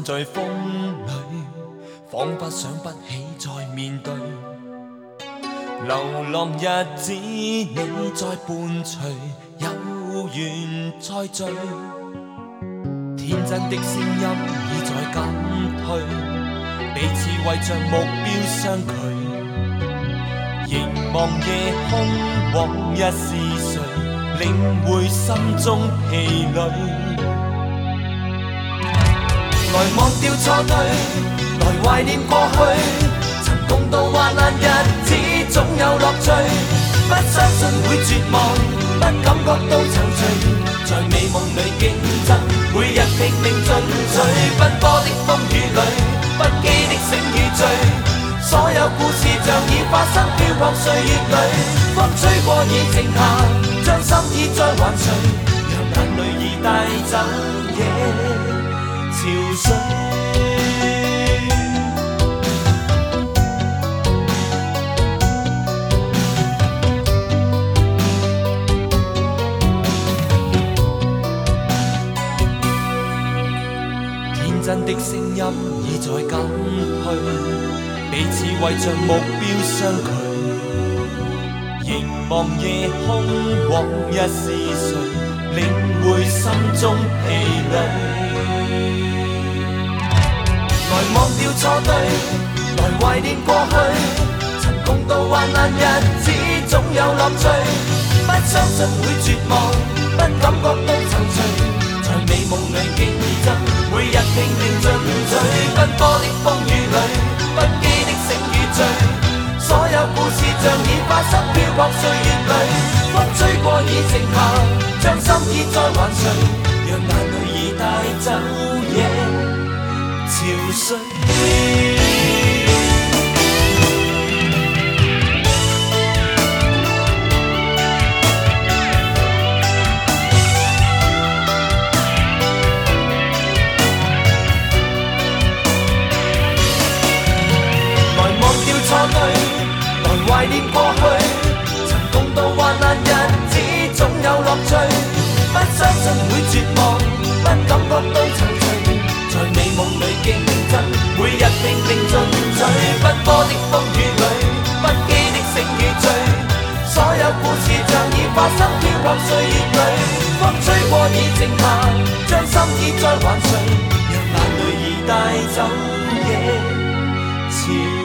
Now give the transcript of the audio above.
在风里，仿佛想不起再面对。流浪日子，你在伴隨，有緣再聚。天真的聲音已在減退，彼此為着目標相距。凝望夜空，往日是誰，領會心中疲累。來忘掉錯對，來懷念過去，曾共度患難日子，總有樂趣。不相信會絕望，不感覺到躊躇，在美夢裏競爭，每日拼命進取。奔波的風雨裏，不羈的醒與醉，所有故事像已發生，飄泊歲月裏，風吹過已靜下，將心意再還誰？讓眼淚已帶走夜潮水。天真的聲音已在減退，彼此為着目標相距。凝望夜空，往日是誰，領會心中疲累。來忘掉錯對，來懷念過去，曾共度患難日子，總有樂趣。不相信會絕望，不感覺到躊躇，在美夢裏競爭，每日拼命進取。奔波的風雨裏，不羈的醒與醉，所有故事像已發生，飄泊歲月裏，風吹過已靜下，將心意再還誰？讓眼淚已帶走夜潮水。來懷念過去，曾共度患難日子，總有樂趣。不相信會絕望，不感覺到躊躇，在美夢裏競爭，每日拼命進取。奔波的風雨裏，不羈的醒與醉，所有故事像已發生，飄泊歲月裏，風吹過已靜下，將心意再還誰？讓眼淚已帶走夜潮。